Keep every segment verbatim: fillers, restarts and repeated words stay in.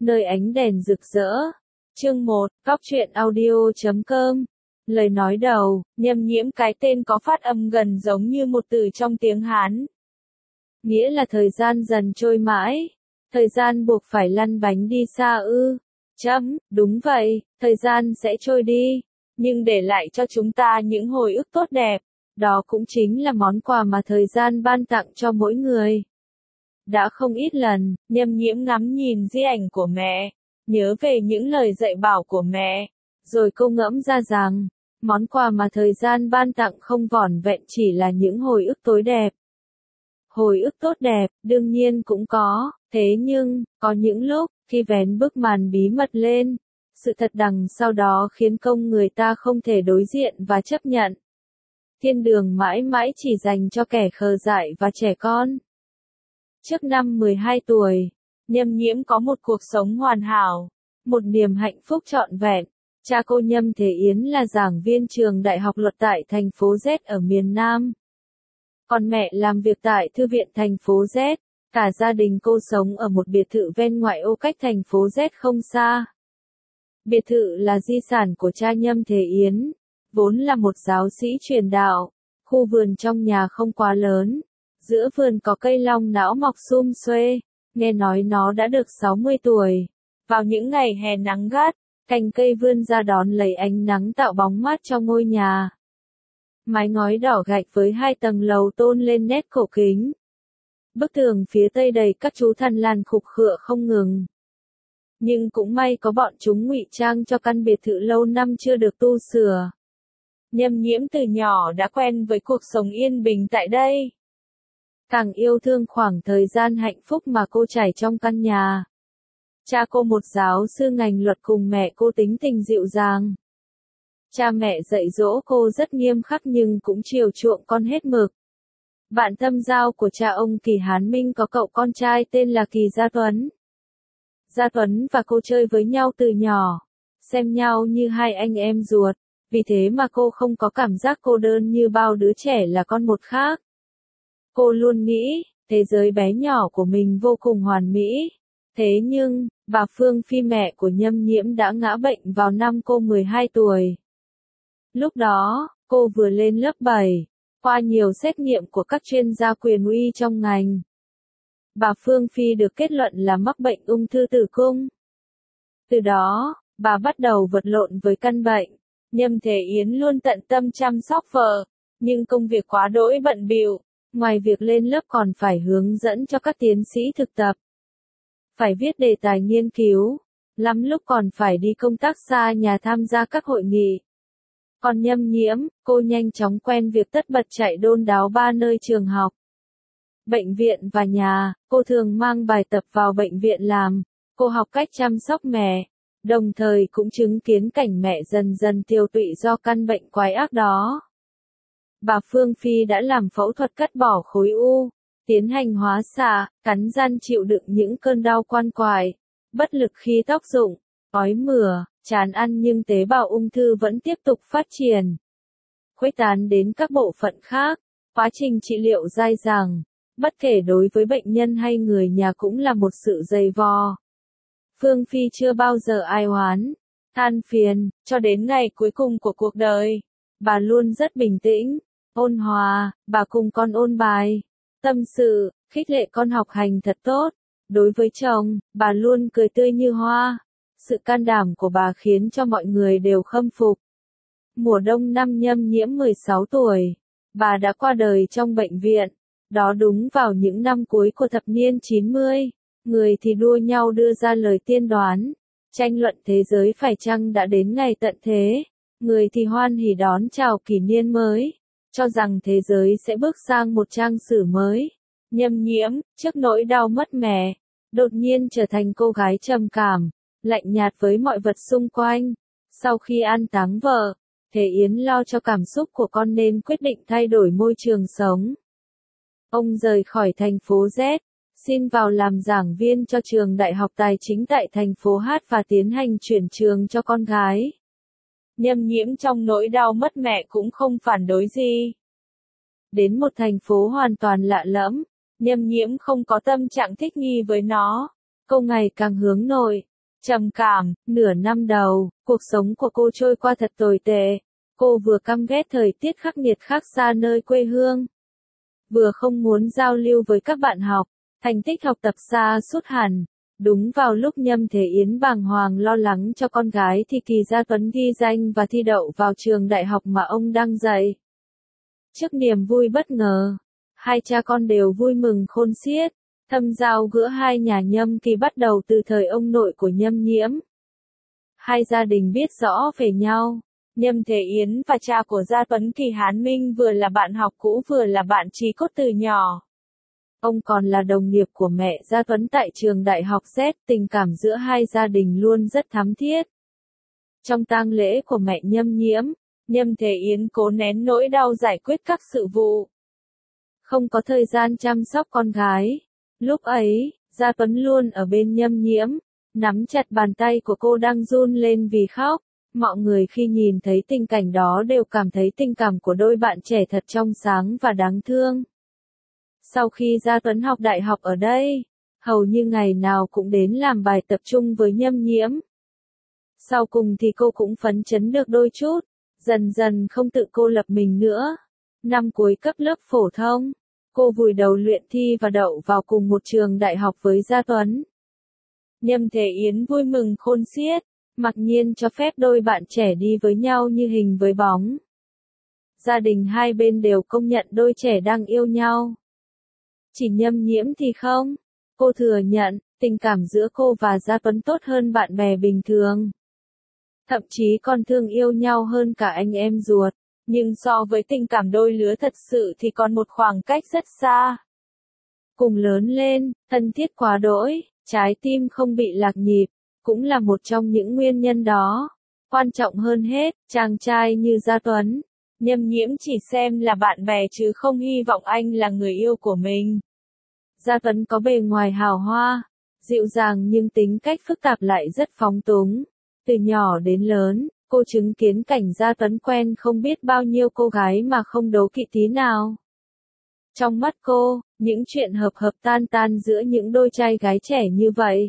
nơi ánh đèn rực rỡ. Chương một, Góc truyện audio chấm com. Lời nói đầu, Nhâm Nhiễm cái tên có phát âm gần giống như một từ trong tiếng Hán. Nghĩa là thời gian dần trôi mãi. Thời gian buộc phải lăn bánh đi xa ư. Chấm, đúng vậy, thời gian sẽ trôi đi, nhưng để lại cho chúng ta những hồi ức tốt đẹp. Đó cũng chính là món quà mà thời gian ban tặng cho mỗi người. Đã không ít lần, Nhâm Nhiễm ngắm nhìn di ảnh của mẹ, nhớ về những lời dạy bảo của mẹ, rồi cô ngẫm ra rằng, món quà mà thời gian ban tặng không vỏn vẹn chỉ là những hồi ức tối đẹp. Hồi ức tốt đẹp, đương nhiên cũng có, thế nhưng, có những lúc, khi vén bức màn bí mật lên, sự thật đằng sau đó khiến công người ta không thể đối diện và chấp nhận. Thiên đường mãi mãi chỉ dành cho kẻ khờ dại và trẻ con. Trước năm mười hai tuổi, Nhâm Nhiễm có một cuộc sống hoàn hảo, một niềm hạnh phúc trọn vẹn. Cha cô Nhâm Thế Yến là giảng viên trường Đại học Luật tại thành phố Z ở miền Nam. Còn mẹ làm việc tại Thư viện thành phố Z, cả gia đình cô sống ở một biệt thự ven ngoại ô cách thành phố Z không xa. Biệt thự là di sản của cha Nhâm Thế Yến, vốn là một giáo sĩ truyền đạo. Khu vườn trong nhà không quá lớn, giữa vườn có cây long não mọc sum xuê, nghe nói nó đã được sáu mươi tuổi. Vào những ngày hè nắng gắt, cành cây vươn ra đón lấy ánh nắng tạo bóng mát cho ngôi nhà. Mái ngói đỏ gạch với hai tầng lầu tôn lên nét cổ kính. Bức tường phía tây đầy các chú thằn lằn khục khựa không ngừng. Nhưng cũng may có bọn chúng ngụy trang cho căn biệt thự lâu năm chưa được tu sửa. Nhâm Nhiễm từ nhỏ đã quen với cuộc sống yên bình tại đây. Càng yêu thương khoảng thời gian hạnh phúc mà cô trải trong căn nhà. Cha cô một giáo sư ngành luật cùng mẹ cô tính tình dịu dàng. Cha mẹ dạy dỗ cô rất nghiêm khắc nhưng cũng chiều chuộng con hết mực. Bạn tâm giao của cha ông Kỳ Hán Minh có cậu con trai tên là Kỳ Gia Tuấn. Gia Tuấn và cô chơi với nhau từ nhỏ, xem nhau như hai anh em ruột, vì thế mà cô không có cảm giác cô đơn như bao đứa trẻ là con một khác. Cô luôn nghĩ, thế giới bé nhỏ của mình vô cùng hoàn mỹ. Thế nhưng, bà Phương Phi mẹ của Nhâm Nhiễm đã ngã bệnh vào năm cô mười hai tuổi. Lúc đó, cô vừa lên lớp bảy, qua nhiều xét nghiệm của các chuyên gia quyền uy trong ngành. Bà Phương Phi được kết luận là mắc bệnh ung thư tử cung. Từ đó, bà bắt đầu vật lộn với căn bệnh. Nhâm Thế Yến luôn tận tâm chăm sóc vợ, nhưng công việc quá đỗi bận bịu, ngoài việc lên lớp còn phải hướng dẫn cho các tiến sĩ thực tập. Phải viết đề tài nghiên cứu, lắm lúc còn phải đi công tác xa nhà tham gia các hội nghị. Còn Nhâm Nhiễm, cô nhanh chóng quen việc tất bật chạy đôn đáo ba nơi trường học, bệnh viện và nhà. Cô thường mang bài tập vào bệnh viện làm, cô học cách chăm sóc mẹ, đồng thời cũng chứng kiến cảnh mẹ dần dần tiêu tụy do căn bệnh quái ác đó. Bà Phương Phi đã làm phẫu thuật cắt bỏ khối u, tiến hành hóa xạ, cắn răng chịu đựng những cơn đau quan quại, bất lực khi tóc rụng, ói mửa, chán ăn nhưng tế bào ung thư vẫn tiếp tục phát triển, khuếch tán đến các bộ phận khác. Quá trình trị liệu dai dẳng, bất kể đối với bệnh nhân hay người nhà cũng là một sự dày vò. Phương Phi chưa bao giờ ai oán, than phiền, cho đến ngày cuối cùng của cuộc đời. Bà luôn rất bình tĩnh, ôn hòa, bà cùng con ôn bài, tâm sự, khích lệ con học hành thật tốt. Đối với chồng, bà luôn cười tươi như hoa. Sự can đảm của bà khiến cho mọi người đều khâm phục. Mùa đông năm Nhâm Nhiễm mười sáu tuổi, bà đã qua đời trong bệnh viện. Đó đúng vào những năm cuối của thập niên chín mươi. Người thì đua nhau đưa ra lời tiên đoán, tranh luận thế giới phải chăng đã đến ngày tận thế. Người thì hoan hỉ đón chào kỷ niên mới, cho rằng thế giới sẽ bước sang một trang sử mới. Nhâm Nhiễm, trước nỗi đau mất mẹ, đột nhiên trở thành cô gái trầm cảm, lạnh nhạt với mọi vật xung quanh. Sau khi an táng vợ, Thế Yến lo cho cảm xúc của con nên quyết định thay đổi môi trường sống. Ông rời khỏi thành phố Z, xin vào làm giảng viên cho trường Đại học Tài chính tại thành phố H và tiến hành chuyển trường cho con gái. Nhâm Nhiễm trong nỗi đau mất mẹ cũng không phản đối gì. Đến một thành phố hoàn toàn lạ lẫm, Nhâm Nhiễm không có tâm trạng thích nghi với nó. Cô ngày càng hướng nội, Trầm cảm, nửa năm đầu, cuộc sống của cô trôi qua thật tồi tệ. Cô vừa căm ghét thời tiết khắc nghiệt khác xa nơi quê hương, vừa không muốn giao lưu với các bạn học, thành tích học tập xa sút hẳn. Đúng vào lúc Nhâm Thế Yến bàng hoàng lo lắng cho con gái thì Kỳ Gia Tuấn ghi danh và thi đậu vào trường đại học mà ông đang dạy. Trước niềm vui bất ngờ, hai cha con đều vui mừng khôn xiết. Thâm giao giữa hai nhà Nhâm Kỳ bắt đầu từ thời ông nội của Nhâm Nhiễm. Hai gia đình biết rõ về nhau. Nhâm Thế Yến và cha của Gia Tuấn Kỳ Hán Minh vừa là bạn học cũ vừa là bạn chí cốt từ nhỏ. Ông còn là đồng nghiệp của mẹ Gia Tuấn tại trường đại học Z, tình cảm giữa hai gia đình luôn rất thắm thiết. Trong tang lễ của mẹ Nhâm Nhiễm, Nhâm Thế Yến cố nén nỗi đau giải quyết các sự vụ. Không có thời gian chăm sóc con gái. Lúc ấy, Gia Tuấn luôn ở bên Nhâm Nhiễm, nắm chặt bàn tay của cô đang run lên vì khóc. Mọi người khi nhìn thấy tình cảnh đó đều cảm thấy tình cảm của đôi bạn trẻ thật trong sáng và đáng thương. Sau khi Gia Tuấn học đại học ở đây, hầu như ngày nào cũng đến làm bài tập trung với Nhâm Nhiễm. Sau cùng thì cô cũng phấn chấn được đôi chút, dần dần không tự cô lập mình nữa. Năm cuối cấp lớp phổ thông, cô vùi đầu luyện thi và đậu vào cùng một trường đại học với Gia Tuấn. Nhâm Thế Yến vui mừng khôn xiết, mặc nhiên cho phép đôi bạn trẻ đi với nhau như hình với bóng. Gia đình hai bên đều công nhận đôi trẻ đang yêu nhau. Chỉ Nhâm Nhiễm thì không. Cô thừa nhận, tình cảm giữa cô và Gia Tuấn tốt hơn bạn bè bình thường. Thậm chí còn thương yêu nhau hơn cả anh em ruột. Nhưng so với tình cảm đôi lứa thật sự thì còn một khoảng cách rất xa. Cùng lớn lên, thân thiết quá đỗi, trái tim không bị lạc nhịp, cũng là một trong những nguyên nhân đó. Quan trọng hơn hết, chàng trai như Gia Tuấn, Nhâm Nhiễm chỉ xem là bạn bè chứ không hy vọng anh là người yêu của mình. Gia Tuấn có bề ngoài hào hoa, dịu dàng nhưng tính cách phức tạp lại rất phóng túng. Từ nhỏ đến lớn, cô chứng kiến cảnh Gia Tuấn quen không biết bao nhiêu cô gái mà không đố kỵ tí nào. Trong mắt cô, những chuyện hợp hợp tan tan giữa những đôi trai gái trẻ như vậy.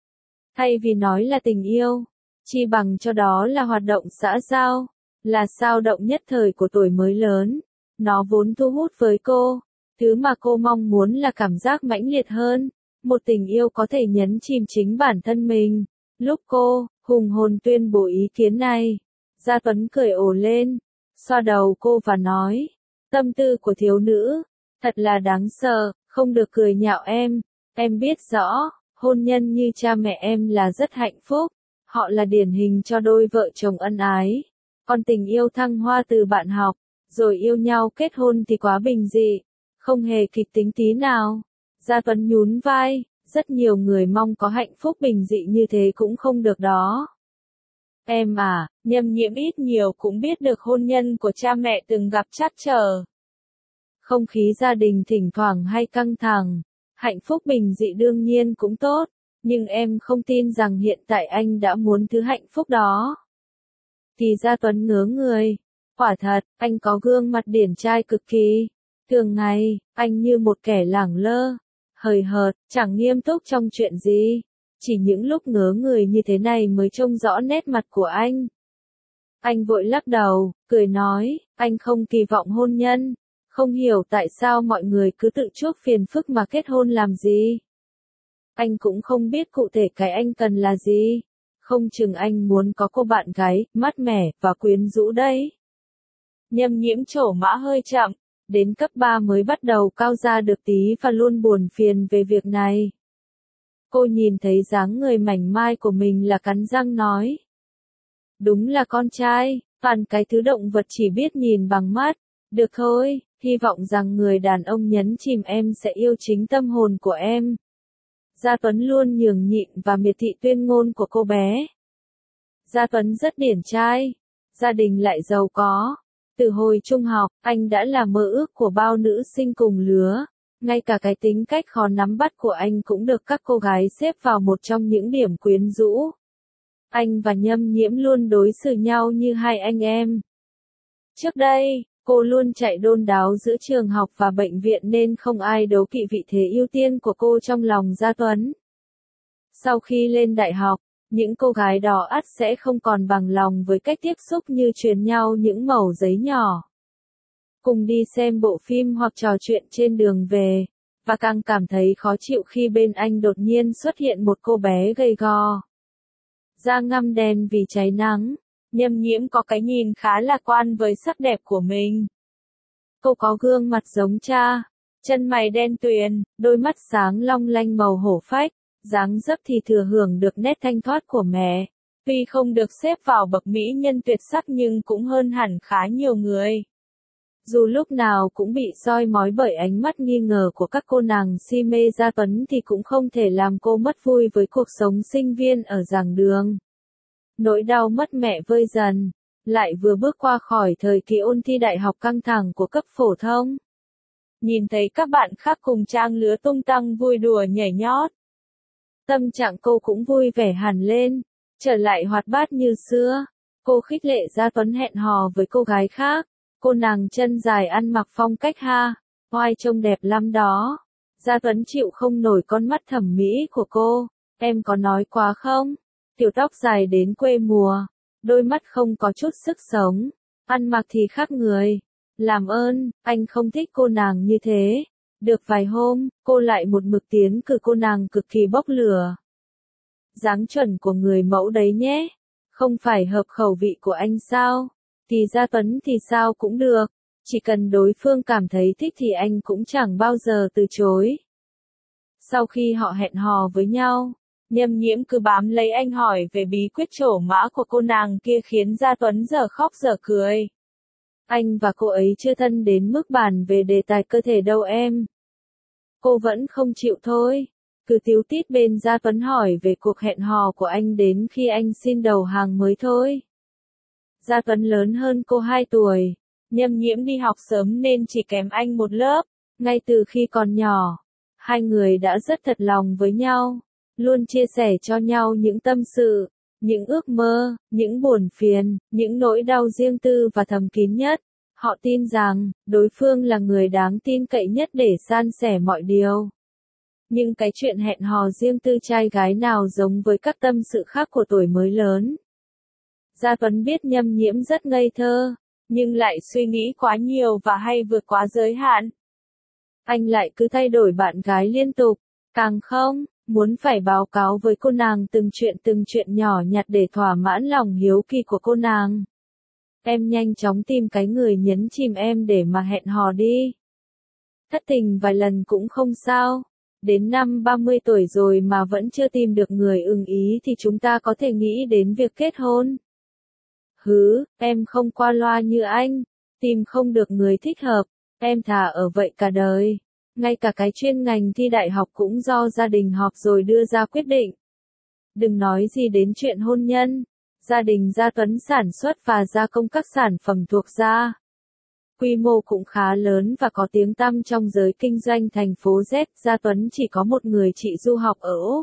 Thay vì nói là tình yêu, chi bằng cho đó là hoạt động xã giao, là xao động nhất thời của tuổi mới lớn. Nó vốn thu hút với cô, thứ mà cô mong muốn là cảm giác mãnh liệt hơn, một tình yêu có thể nhấn chìm chính bản thân mình. Lúc cô, hùng hồn tuyên bố ý kiến này, Gia Tuấn cười ồ lên, xoa đầu cô và nói, tâm tư của thiếu nữ, thật là đáng sợ, không được cười nhạo em, em biết rõ, hôn nhân như cha mẹ em là rất hạnh phúc, họ là điển hình cho đôi vợ chồng ân ái, còn tình yêu thăng hoa từ bạn học, rồi yêu nhau kết hôn thì quá bình dị, không hề kịch tính tí nào. Gia Tuấn nhún vai, rất nhiều người mong có hạnh phúc bình dị như thế cũng không được đó. Em à, Nhâm Nhiễm ít nhiều cũng biết được hôn nhân của cha mẹ từng gặp trắc trở. Không khí gia đình thỉnh thoảng hay căng thẳng, hạnh phúc bình dị đương nhiên cũng tốt, nhưng em không tin rằng hiện tại anh đã muốn thứ hạnh phúc đó. Thì Gia Tuấn ngớ người, quả thật, anh có gương mặt điển trai cực kỳ. Thường ngày, anh như một kẻ lẳng lơ, hời hợt, chẳng nghiêm túc trong chuyện gì. Chỉ những lúc ngớ người như thế này mới trông rõ nét mặt của anh. Anh vội lắc đầu, cười nói, anh không kỳ vọng hôn nhân, không hiểu tại sao mọi người cứ tự chuốc phiền phức mà kết hôn làm gì. Anh cũng không biết cụ thể cái anh cần là gì. Không chừng anh muốn có cô bạn gái, mát mẻ, và quyến rũ đấy. Nhâm Nhiễm trổ mã hơi chậm, đến cấp ba mới bắt đầu cao ra được tí và luôn buồn phiền về việc này. Cô nhìn thấy dáng người mảnh mai của mình là cắn răng nói. Đúng là con trai, toàn cái thứ động vật chỉ biết nhìn bằng mắt. Được thôi, hy vọng rằng người đàn ông nhấn chìm em sẽ yêu chính tâm hồn của em. Gia Tuấn luôn nhường nhịn và miệt thị tuyên ngôn của cô bé. Gia Tuấn rất điển trai, gia đình lại giàu có. Từ hồi trung học, anh đã là mơ ước của bao nữ sinh cùng lứa. Ngay cả cái tính cách khó nắm bắt của anh cũng được các cô gái xếp vào một trong những điểm quyến rũ. Anh và Nhâm Nhiễm luôn đối xử nhau như hai anh em. Trước đây, cô luôn chạy đôn đáo giữa trường học và bệnh viện nên không ai đố kỵ vị thế ưu tiên của cô trong lòng Gia Tuấn. Sau khi lên đại học, những cô gái đó ắt sẽ không còn bằng lòng với cách tiếp xúc như truyền nhau những mẩu giấy nhỏ. Cùng đi xem bộ phim hoặc trò chuyện trên đường về, và càng cảm thấy khó chịu khi bên anh đột nhiên xuất hiện một cô bé gầy gò. Da ngăm đen vì cháy nắng, Nhâm Nhiễm có cái nhìn khá lạc quan với sắc đẹp của mình. Cô có gương mặt giống cha, chân mày đen tuyền, đôi mắt sáng long lanh màu hổ phách, dáng dấp thì thừa hưởng được nét thanh thoát của mẹ. Tuy không được xếp vào bậc mỹ nhân tuyệt sắc nhưng cũng hơn hẳn khá nhiều người. Dù lúc nào cũng bị soi mói bởi ánh mắt nghi ngờ của các cô nàng si mê Gia Tuấn thì cũng không thể làm cô mất vui với cuộc sống sinh viên ở giảng đường. Nỗi đau mất mẹ vơi dần, lại vừa bước qua khỏi thời kỳ ôn thi đại học căng thẳng của cấp phổ thông. Nhìn thấy các bạn khác cùng trang lứa tung tăng vui đùa nhảy nhót. Tâm trạng cô cũng vui vẻ hẳn lên, trở lại hoạt bát như xưa. Cô khích lệ Gia Tuấn hẹn hò với cô gái khác. Cô nàng chân dài ăn mặc phong cách ha, oai trông đẹp lắm đó. Gia Tuấn chịu không nổi con mắt thẩm mỹ của cô. Em có nói quá không? Tiểu tóc dài đến quê mùa, đôi mắt không có chút sức sống, ăn mặc thì khác người. Làm ơn, anh không thích cô nàng như thế. Được vài hôm, cô lại một mực tiến cử cô nàng cực kỳ bốc lửa. Dáng chuẩn của người mẫu đấy nhé. Không phải hợp khẩu vị của anh sao? Thì Gia Tuấn thì sao cũng được. Chỉ cần đối phương cảm thấy thích thì anh cũng chẳng bao giờ từ chối. Sau khi họ hẹn hò với nhau, Nhâm Nhiễm cứ bám lấy anh hỏi về bí quyết trổ mã của cô nàng kia khiến Gia Tuấn giờ khóc giờ cười. Anh và cô ấy chưa thân đến mức bàn về đề tài cơ thể đâu em. Cô vẫn không chịu thôi. Cứ tíu tít bên Gia Tuấn hỏi về cuộc hẹn hò của anh đến khi anh xin đầu hàng mới thôi. Gia Tuấn lớn hơn cô hai tuổi. Nhâm Nhiễm đi học sớm nên chỉ kém anh một lớp. Ngay từ khi còn nhỏ, hai người đã rất thật lòng với nhau. Luôn chia sẻ cho nhau những tâm sự, những ước mơ, những buồn phiền, những nỗi đau riêng tư và thầm kín nhất. Họ tin rằng, đối phương là người đáng tin cậy nhất để san sẻ mọi điều. Nhưng cái chuyện hẹn hò riêng tư trai gái nào giống với các tâm sự khác của tuổi mới lớn. Gia Tuấn biết Nhâm Nhiễm rất ngây thơ, nhưng lại suy nghĩ quá nhiều và hay vượt quá giới hạn. Anh lại cứ thay đổi bạn gái liên tục, càng không, muốn phải báo cáo với cô nàng từng chuyện từng chuyện nhỏ nhặt để thỏa mãn lòng hiếu kỳ của cô nàng. Em nhanh chóng tìm cái người nhấn chìm em để mà hẹn hò đi. Thất tình vài lần cũng không sao. Đến năm ba mươi tuổi rồi mà vẫn chưa tìm được người ưng ý thì chúng ta có thể nghĩ đến việc kết hôn. Hứ, em không qua loa như anh. Tìm không được người thích hợp. Em thà ở vậy cả đời. Ngay cả cái chuyên ngành thi đại học cũng do gia đình họp rồi đưa ra quyết định. Đừng nói gì đến chuyện hôn nhân. Gia đình Gia Tuấn sản xuất và gia công các sản phẩm thuộc gia. Quy mô cũng khá lớn và có tiếng tăm trong giới kinh doanh thành phố Z. Gia Tuấn chỉ có một người chị du học ở Úc.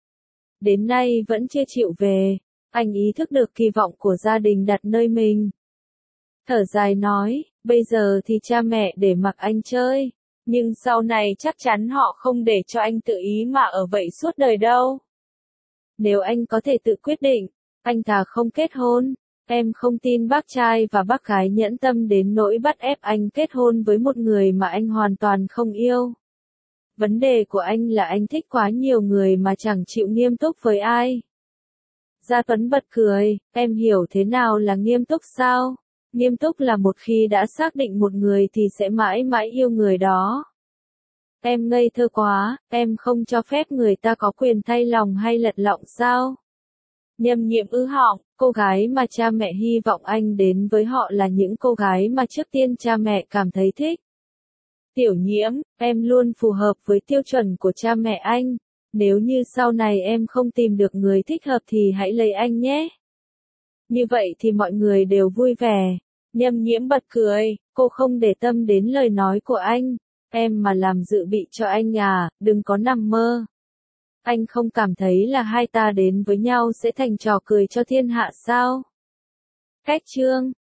Đến nay vẫn chưa chịu về. Anh ý thức được kỳ vọng của gia đình đặt nơi mình. Thở dài nói, bây giờ thì cha mẹ để mặc anh chơi. Nhưng sau này chắc chắn họ không để cho anh tự ý mà ở vậy suốt đời đâu. Nếu anh có thể tự quyết định, anh thà không kết hôn. Em không tin bác trai và bác gái nhẫn tâm đến nỗi bắt ép anh kết hôn với một người mà anh hoàn toàn không yêu. Vấn đề của anh là anh thích quá nhiều người mà chẳng chịu nghiêm túc với ai. Gia Tuấn bật cười, em hiểu thế nào là nghiêm túc sao? Nghiêm túc là một khi đã xác định một người thì sẽ mãi mãi yêu người đó. Em ngây thơ quá, em không cho phép người ta có quyền thay lòng hay lật lọng sao? Nhâm Nhiễm ư họng, cô gái mà cha mẹ hy vọng anh đến với họ là những cô gái mà trước tiên cha mẹ cảm thấy thích. Tiểu Nhiễm, em luôn phù hợp với tiêu chuẩn của cha mẹ anh. Nếu như sau này em không tìm được người thích hợp thì hãy lấy anh nhé. Như vậy thì mọi người đều vui vẻ. Nhâm Nhiễm bật cười, cô không để tâm đến lời nói của anh. Em mà làm dự bị cho anh à, đừng có nằm mơ. Anh không cảm thấy là hai ta đến với nhau sẽ thành trò cười cho thiên hạ sao? Cách chương